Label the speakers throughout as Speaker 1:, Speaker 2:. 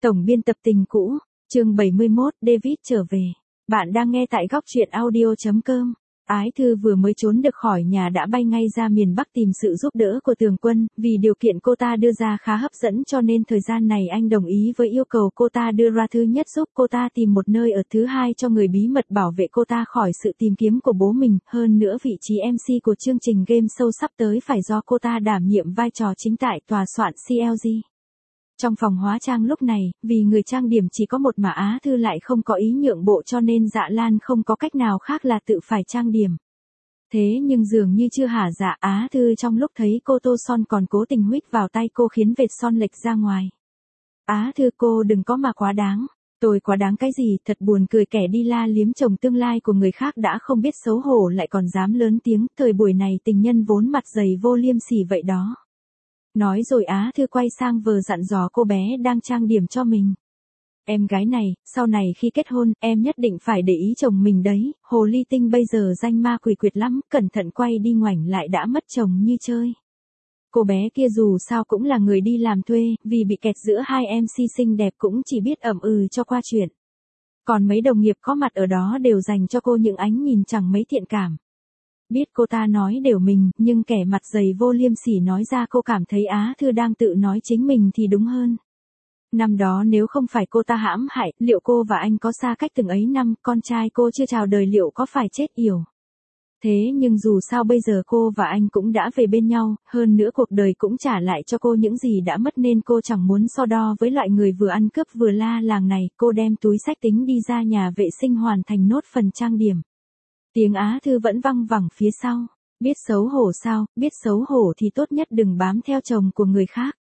Speaker 1: Tổng biên tập tình cũ, chương 71, David trở về. Bạn đang nghe tại góc truyện audio.com. Ái Thư vừa mới trốn được khỏi nhà đã bay ngay ra miền Bắc tìm sự giúp đỡ của Tường Quân, vì điều kiện cô ta đưa ra khá hấp dẫn cho nên thời gian này anh đồng ý với yêu cầu cô ta đưa ra. Thứ nhất, giúp cô ta tìm một nơi ở, thứ hai, cho người bí mật bảo vệ cô ta khỏi sự tìm kiếm của bố mình, hơn nữa vị trí MC của chương trình game show sắp tới phải do cô ta đảm nhiệm vai trò chính tại tòa soạn CLG. Trong phòng hóa trang lúc này, vì người trang điểm chỉ có một mà Á Thư lại không có ý nhượng bộ cho nên Dạ Lan không có cách nào khác là tự phải trang điểm. Thế nhưng dường như chưa hả dạ, Á Thư trong lúc thấy cô tô son còn cố tình huých vào tay cô khiến vệt son lệch ra ngoài. Á Thư, cô đừng có mà quá đáng. Tôi quá đáng cái gì, thật buồn cười, kẻ đi la liếm chồng tương lai của người khác đã không biết xấu hổ lại còn dám lớn tiếng, thời buổi này tình nhân vốn mặt dày vô liêm sỉ vậy đó. Nói rồi Á Thư quay sang vờ dặn dò cô bé đang trang điểm cho mình. Em gái này, sau này khi kết hôn, em nhất định phải để ý chồng mình đấy, hồ ly tinh bây giờ danh ma quỷ quyệt lắm, cẩn thận quay đi ngoảnh lại đã mất chồng như chơi. Cô bé kia dù sao cũng là người đi làm thuê, vì bị kẹt giữa hai MC xinh đẹp cũng chỉ biết ậm ừ cho qua chuyện. Còn mấy đồng nghiệp có mặt ở đó đều dành cho cô những ánh nhìn chẳng mấy thiện cảm. Biết cô ta nói đều mình, nhưng kẻ mặt dày vô liêm sỉ nói ra cô cảm thấy Á Thư đang tự nói chính mình thì đúng hơn. Năm đó nếu không phải cô ta hãm hại, liệu cô và anh có xa cách từng ấy năm, con trai cô chưa chào đời liệu có phải chết yểu. Thế nhưng dù sao bây giờ cô và anh cũng đã về bên nhau, hơn nữa cuộc đời cũng trả lại cho cô những gì đã mất nên cô chẳng muốn so đo với loại người vừa ăn cướp vừa la làng này. Cô đem túi xách tính đi ra nhà vệ sinh hoàn thành nốt phần trang điểm. Tiếng Á Thư vẫn văng vẳng phía sau. Biết xấu hổ sao, biết xấu hổ thì tốt nhất đừng bám theo chồng của người khác.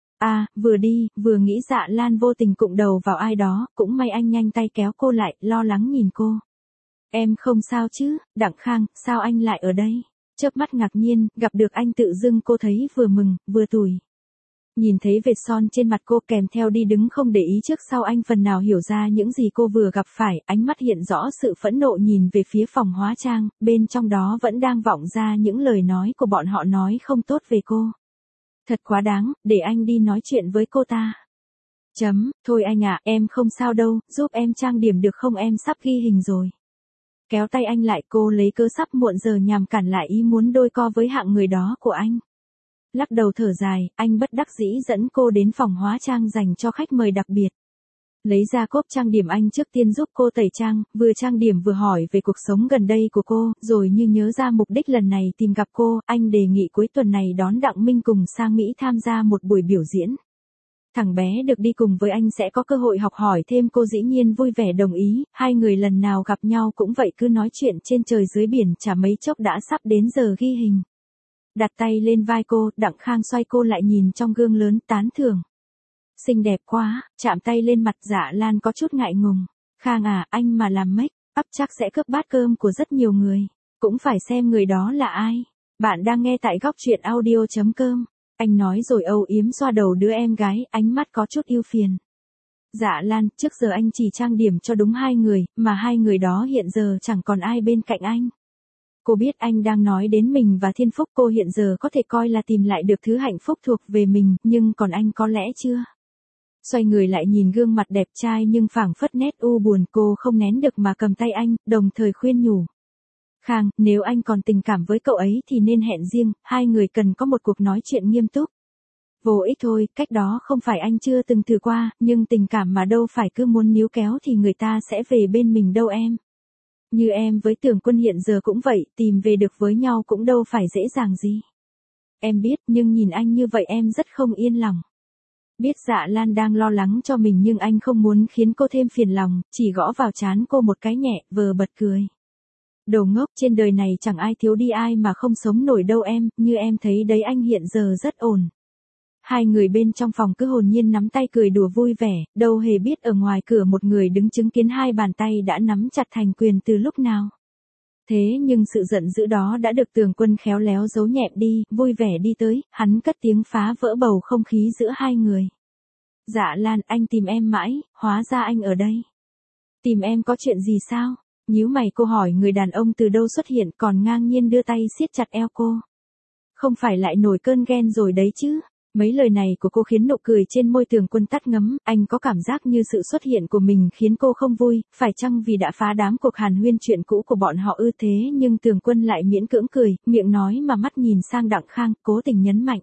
Speaker 1: Vừa đi, vừa nghĩ Dạ Lan vô tình cụng đầu vào ai đó, cũng may anh nhanh tay kéo cô lại, lo lắng nhìn cô. Em không sao chứ, Đặng Khang, sao anh lại ở đây? Chớp mắt ngạc nhiên, gặp được anh tự dưng cô thấy vừa mừng, vừa tủi. Nhìn thấy vệt son trên mặt cô kèm theo đi đứng không để ý trước sau, anh phần nào hiểu ra những gì cô vừa gặp phải, ánh mắt hiện rõ sự phẫn nộ nhìn về phía phòng hóa trang, bên trong đó vẫn đang vọng ra những lời nói của bọn họ nói không tốt về cô. Thật quá đáng, để anh đi nói chuyện với cô ta. Thôi anh ạ, em không sao đâu, giúp em trang điểm được không, em sắp ghi hình rồi. Kéo tay anh lại, cô lấy cớ sắp muộn giờ nhằm cản lại ý muốn đôi co với hạng người đó của anh. Lắc đầu thở dài, anh bất đắc dĩ dẫn cô đến phòng hóa trang dành cho khách mời đặc biệt. Lấy ra cốp trang điểm, anh trước tiên giúp cô tẩy trang, vừa trang điểm vừa hỏi về cuộc sống gần đây của cô, rồi như nhớ ra mục đích lần này tìm gặp cô, anh đề nghị cuối tuần này đón Đặng Minh cùng sang Mỹ tham gia một buổi biểu diễn. Thằng bé được đi cùng với anh sẽ có cơ hội học hỏi thêm, cô dĩ nhiên vui vẻ đồng ý, hai người lần nào gặp nhau cũng vậy, cứ nói chuyện trên trời dưới biển, chả mấy chốc đã sắp đến giờ ghi hình. Đặt tay lên vai cô, Đặng Khang xoay cô lại nhìn trong gương lớn, tán thưởng. Xinh đẹp quá, chạm tay lên mặt Dạ Lan có chút ngại ngùng. Khang à, anh mà làm make up chắc sẽ cướp bát cơm của rất nhiều người. Cũng phải xem người đó là ai. Bạn đang nghe tại góc truyện audio.com. Anh nói rồi âu yếm xoa đầu đứa em gái, ánh mắt có chút ưu phiền. Dạ Lan, trước giờ anh chỉ trang điểm cho đúng hai người, mà hai người đó hiện giờ chẳng còn ai bên cạnh anh. Cô biết anh đang nói đến mình và Thiên Phúc, cô hiện giờ có thể coi là tìm lại được thứ hạnh phúc thuộc về mình, nhưng còn anh có lẽ chưa. Xoay người lại nhìn gương mặt đẹp trai nhưng phảng phất nét u buồn, cô không nén được mà cầm tay anh, đồng thời khuyên nhủ. Khang, nếu anh còn tình cảm với cậu ấy thì nên hẹn riêng, hai người cần có một cuộc nói chuyện nghiêm túc. Vô ích thôi, cách đó không phải anh chưa từng thử qua, nhưng tình cảm mà đâu phải cứ muốn níu kéo thì người ta sẽ về bên mình đâu em. Như em với Tường Quân hiện giờ cũng vậy, tìm về được với nhau cũng đâu phải dễ dàng gì. Em biết, nhưng nhìn anh như vậy em rất không yên lòng. Biết Dạ Lan đang lo lắng cho mình nhưng anh không muốn khiến cô thêm phiền lòng, chỉ gõ vào trán cô một cái nhẹ, vờ bật cười. Đồ ngốc, trên đời này chẳng ai thiếu đi ai mà không sống nổi đâu em, như em thấy đấy, anh hiện giờ rất ổn. Hai người bên trong phòng cứ hồn nhiên nắm tay cười đùa vui vẻ, đâu hề biết ở ngoài cửa một người đứng chứng kiến hai bàn tay đã nắm chặt thành quyền từ lúc nào. Thế nhưng sự giận dữ đó đã được Tường Quân khéo léo giấu nhẹm đi, vui vẻ đi tới, hắn cất tiếng phá vỡ bầu không khí giữa hai người. Dạ Lan, anh tìm em mãi, hóa ra anh ở đây. Tìm em có chuyện gì sao? Nhíu mày cô hỏi, người đàn ông từ đâu xuất hiện còn ngang nhiên đưa tay siết chặt eo cô. Không phải lại nổi cơn ghen rồi đấy chứ? Mấy lời này của cô khiến nụ cười trên môi Tường Quân tắt ngấm, anh có cảm giác như sự xuất hiện của mình khiến cô không vui, phải chăng vì đã phá đám cuộc hàn huyên chuyện cũ của bọn họ ư? Thế nhưng Tường Quân lại miễn cưỡng cười, miệng nói mà mắt nhìn sang Đặng Khang, cố tình nhấn mạnh.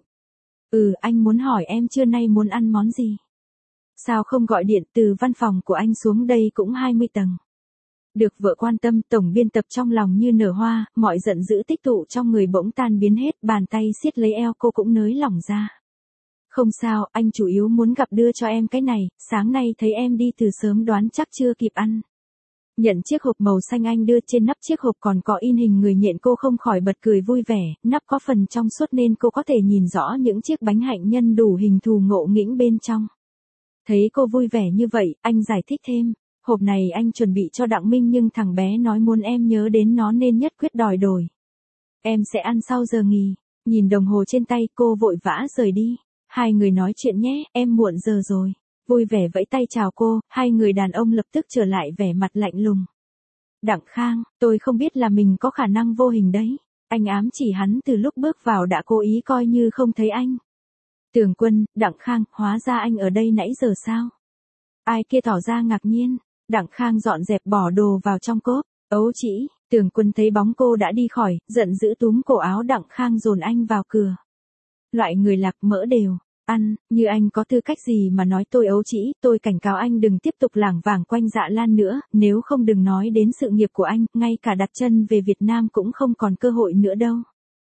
Speaker 1: Anh muốn hỏi em trưa nay muốn ăn món gì? Sao không gọi điện từ văn phòng của anh xuống, đây cũng 20 tầng. Được vợ quan tâm, tổng biên tập trong lòng như nở hoa, mọi giận dữ tích tụ trong người bỗng tan biến hết, bàn tay siết lấy eo cô cũng nới lỏng ra. Không sao, anh chủ yếu muốn gặp đưa cho em cái này, sáng nay thấy em đi từ sớm đoán chắc chưa kịp ăn. Nhận chiếc hộp màu xanh anh đưa, trên nắp chiếc hộp còn có in hình người nhện, cô không khỏi bật cười vui vẻ, nắp có phần trong suốt nên cô có thể nhìn rõ những chiếc bánh hạnh nhân đủ hình thù ngộ nghĩnh bên trong. Thấy cô vui vẻ như vậy, anh giải thích thêm, hộp này anh chuẩn bị cho Đặng Minh nhưng thằng bé nói muốn em nhớ đến nó nên nhất quyết đòi đổi. Em sẽ ăn sau giờ nghỉ. Nhìn đồng hồ trên tay, cô vội vã rời đi. Hai người nói chuyện nhé, em muộn giờ rồi. Vui vẻ vẫy tay chào cô, hai người đàn ông lập tức trở lại vẻ mặt lạnh lùng. Đặng Khang, tôi không biết là mình có khả năng vô hình đấy. Anh ám chỉ hắn từ lúc bước vào đã cố ý coi như không thấy anh. Tường Quân, Đặng Khang, hóa ra anh ở đây nãy giờ sao? Ai kia tỏ ra ngạc nhiên. Đặng Khang dọn dẹp bỏ đồ vào trong cốp. Ấu chỉ, Tường Quân thấy bóng cô đã đi khỏi, giận dữ túm cổ áo Đặng Khang dồn anh vào cửa. Loại người lạc mỡ đều. Ăn, như anh có tư cách gì mà nói tôi ấu trĩ, tôi cảnh cáo anh đừng tiếp tục lảng vảng quanh Dạ Lan nữa, nếu không đừng nói đến sự nghiệp của anh, ngay cả đặt chân về Việt Nam cũng không còn cơ hội nữa đâu.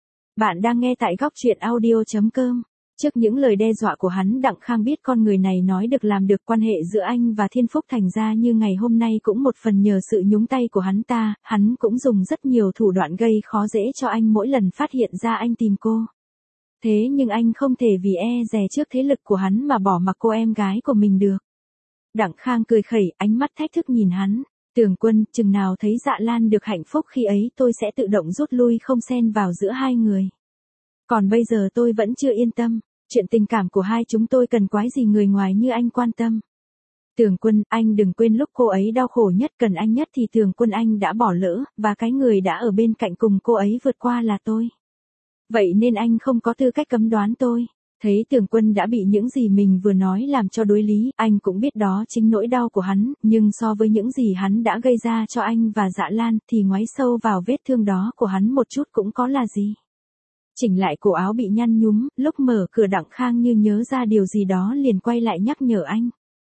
Speaker 1: Bạn đang nghe tại góc truyện audio.com. Trước những lời đe dọa của hắn, Đặng Khang biết con người này nói được làm được, quan hệ giữa anh và Thiên Phúc thành ra như ngày hôm nay cũng một phần nhờ sự nhúng tay của hắn ta, hắn cũng dùng rất nhiều thủ đoạn gây khó dễ cho anh mỗi lần phát hiện ra anh tìm cô. Thế nhưng anh không thể vì e dè trước thế lực của hắn mà bỏ mặc cô em gái của mình được. Đặng Khang cười khẩy, ánh mắt thách thức nhìn hắn. Tường Quân, chừng nào thấy Dạ Lan được hạnh phúc khi ấy tôi sẽ tự động rút lui không xen vào giữa hai người. Còn bây giờ tôi vẫn chưa yên tâm. Chuyện tình cảm của hai chúng tôi cần quái gì người ngoài như anh quan tâm. Tường Quân, anh đừng quên lúc cô ấy đau khổ nhất, cần anh nhất thì Tường Quân anh đã bỏ lỡ, và cái người đã ở bên cạnh cùng cô ấy vượt qua là tôi. Vậy nên anh không có tư cách cấm đoán tôi. Thấy Tường Quân đã bị những gì mình vừa nói làm cho đối lý, anh cũng biết đó chính nỗi đau của hắn, nhưng so với những gì hắn đã gây ra cho anh và Dạ Lan thì ngoáy sâu vào vết thương đó của hắn một chút cũng có là gì. Chỉnh lại cổ áo bị nhăn nhúm, lúc mở cửa Đặng Khang như nhớ ra điều gì đó liền quay lại nhắc nhở anh.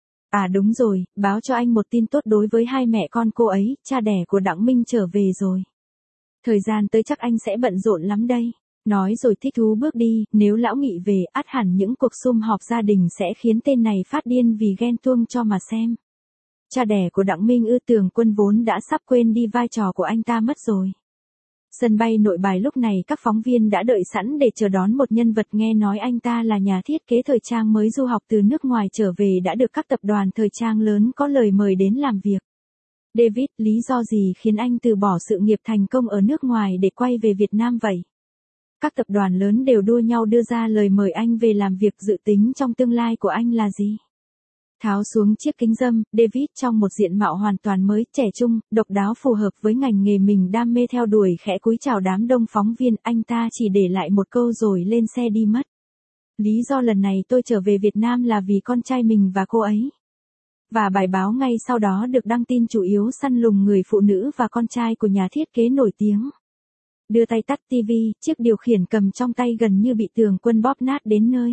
Speaker 1: À đúng rồi, báo cho anh một tin tốt đối với hai mẹ con cô ấy, cha đẻ của Đặng Minh trở về rồi. Thời gian tới chắc anh sẽ bận rộn lắm đây. Nói rồi thích thú bước đi, nếu lão Nghị về, ắt hẳn những cuộc sum họp gia đình sẽ khiến tên này phát điên vì ghen tuông cho mà xem. Cha đẻ của Đặng Minh Tường Quân vốn đã sắp quên đi vai trò của anh ta mất rồi. Sân bay Nội Bài lúc này các phóng viên đã đợi sẵn để chờ đón một nhân vật nghe nói anh ta là nhà thiết kế thời trang mới du học từ nước ngoài trở về đã được các tập đoàn thời trang lớn có lời mời đến làm việc. David, lý do gì khiến anh từ bỏ sự nghiệp thành công ở nước ngoài để quay về Việt Nam vậy? Các tập đoàn lớn đều đua nhau đưa ra lời mời anh về làm việc, dự tính trong tương lai của anh là gì? Tháo xuống chiếc kính râm, David trong một diện mạo hoàn toàn mới, trẻ trung, độc đáo phù hợp với ngành nghề mình đam mê theo đuổi, khẽ cúi chào đám đông phóng viên, anh ta chỉ để lại một câu rồi lên xe đi mất. Lý do lần này tôi trở về Việt Nam là vì con trai mình và cô ấy. Và bài báo ngay sau đó được đăng tin chủ yếu săn lùng người phụ nữ và con trai của nhà thiết kế nổi tiếng. Đưa tay tắt TV, chiếc điều khiển cầm trong tay gần như bị Tường Quân bóp nát đến nơi.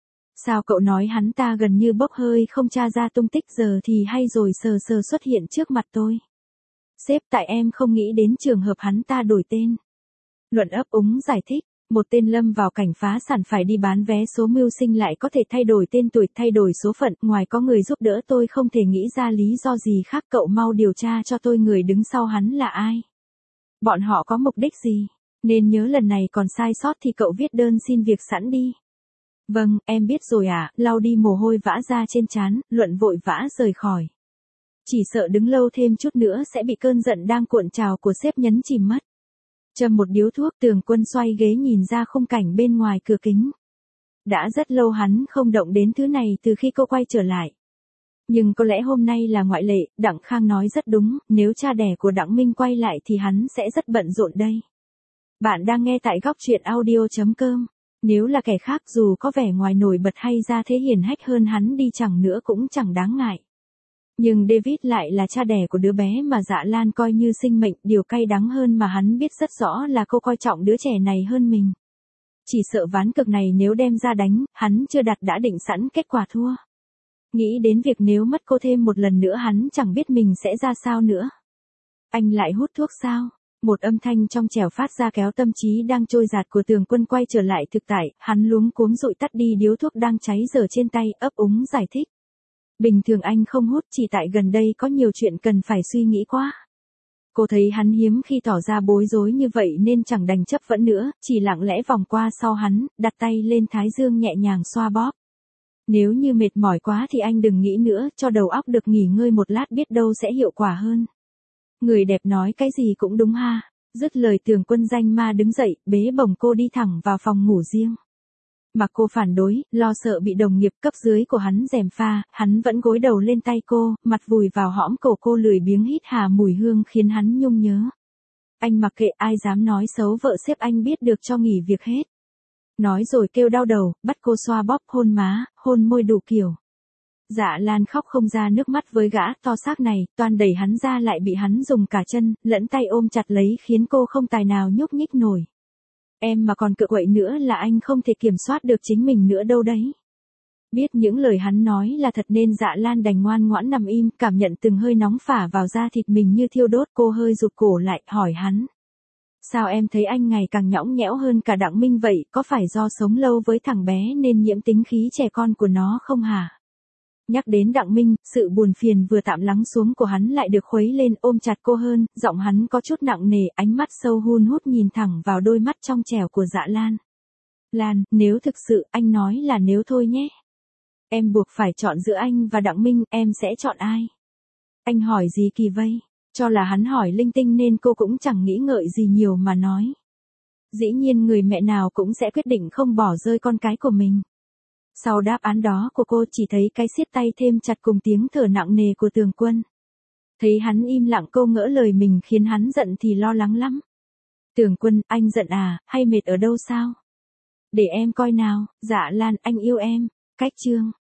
Speaker 1: Sao cậu nói hắn ta gần như bốc hơi không tra ra tung tích, giờ thì hay rồi, sờ sờ xuất hiện trước mặt tôi. Sếp, tại em không nghĩ đến trường hợp hắn ta đổi tên. Luận ấp úng giải thích, một tên lâm vào cảnh phá sản phải đi bán vé số mưu sinh lại có thể thay đổi tên tuổi, thay đổi số phận, ngoài có người giúp đỡ tôi không thể nghĩ ra lý do gì khác, cậu mau điều tra cho tôi người đứng sau hắn là ai. Bọn họ có mục đích gì? Nên nhớ lần này còn sai sót thì cậu viết đơn xin việc sẵn đi. Vâng, em biết rồi ạ, lau đi mồ hôi vã ra trên trán, Luận vội vã rời khỏi. Chỉ sợ đứng lâu thêm chút nữa sẽ bị cơn giận đang cuộn trào của sếp nhấn chìm mất. Châm một điếu thuốc, Tường Quân xoay ghế nhìn ra khung cảnh bên ngoài cửa kính. Đã rất lâu hắn không động đến thứ này từ khi cô quay trở lại. Nhưng có lẽ hôm nay là ngoại lệ, Đặng Khang nói rất đúng, nếu cha đẻ của Đặng Minh quay lại thì hắn sẽ rất bận rộn đây. Bạn đang nghe tại góc truyện audio.com. Nếu là kẻ khác dù có vẻ ngoài nổi bật hay ra thế hiển hách hơn hắn đi chẳng nữa cũng chẳng đáng ngại. Nhưng David lại là cha đẻ của đứa bé mà Dạ Lan coi như sinh mệnh, điều cay đắng hơn mà hắn biết rất rõ là cô coi trọng đứa trẻ này hơn mình. Chỉ sợ ván cược này nếu đem ra đánh, hắn chưa đặt đã định sẵn kết quả thua. Nghĩ đến việc nếu mất cô thêm một lần nữa hắn chẳng biết mình sẽ ra sao nữa. Anh lại hút thuốc sao? Một âm thanh trong trẻo phát ra kéo tâm trí đang trôi dạt của Tường Quân quay trở lại thực tại, hắn luống cuống dụi tắt đi điếu thuốc đang cháy dở trên tay, ấp úng giải thích. Bình thường anh không hút, chỉ tại gần đây có nhiều chuyện cần phải suy nghĩ quá. Cô thấy hắn hiếm khi tỏ ra bối rối như vậy nên chẳng đành chấp vẫn nữa, chỉ lặng lẽ vòng qua sau hắn, đặt tay lên thái dương nhẹ nhàng xoa bóp. Nếu như mệt mỏi quá thì anh đừng nghĩ nữa, cho đầu óc được nghỉ ngơi một lát biết đâu sẽ hiệu quả hơn. Người đẹp nói cái gì cũng đúng ha. Dứt lời Tường Quân danh ma đứng dậy, bế bổng cô đi thẳng vào phòng ngủ riêng. Mà cô phản đối, lo sợ bị đồng nghiệp cấp dưới của hắn gièm pha, hắn vẫn gối đầu lên tay cô, mặt vùi vào hõm cổ cô lười biếng hít hà mùi hương khiến hắn nhung nhớ. Anh mặc kệ, ai dám nói xấu vợ sếp anh biết được cho nghỉ việc hết. Nói rồi kêu đau đầu, bắt cô xoa bóp hôn má, hôn môi đủ kiểu. Dạ Lan khóc không ra nước mắt với gã to xác này, toan đẩy hắn ra lại bị hắn dùng cả chân, lẫn tay ôm chặt lấy khiến cô không tài nào nhúc nhích nổi. Em mà còn cựa quậy nữa là anh không thể kiểm soát được chính mình nữa đâu đấy. Biết những lời hắn nói là thật nên Dạ Lan đành ngoan ngoãn nằm im, cảm nhận từng hơi nóng phả vào da thịt mình như thiêu đốt. Cô hơi rụt cổ lại, hỏi hắn. Sao em thấy anh ngày càng nhõng nhẽo hơn cả Đặng Minh vậy, có phải do sống lâu với thằng bé nên nhiễm tính khí trẻ con của nó không hả? Nhắc đến Đặng Minh, sự buồn phiền vừa tạm lắng xuống của hắn lại được khuấy lên, ôm chặt cô hơn, giọng hắn có chút nặng nề, ánh mắt sâu hun hút nhìn thẳng vào đôi mắt trong trẻo của Dạ Lan. Lan, nếu thực sự, anh nói là nếu thôi nhé. Em buộc phải chọn giữa anh và Đặng Minh, em sẽ chọn ai? Anh hỏi gì kỳ vây? Cho là hắn hỏi linh tinh nên cô cũng chẳng nghĩ ngợi gì nhiều mà nói. Dĩ nhiên người mẹ nào cũng sẽ quyết định không bỏ rơi con cái của mình. Sau đáp án đó của cô chỉ thấy cái siết tay thêm chặt cùng tiếng thở nặng nề của Tường Quân. Thấy hắn im lặng cô ngỡ lời mình khiến hắn giận thì lo lắng lắm. Tường Quân, anh giận à, hay mệt ở đâu sao? Để em coi nào, Dạ Lan, anh yêu em. Cách chương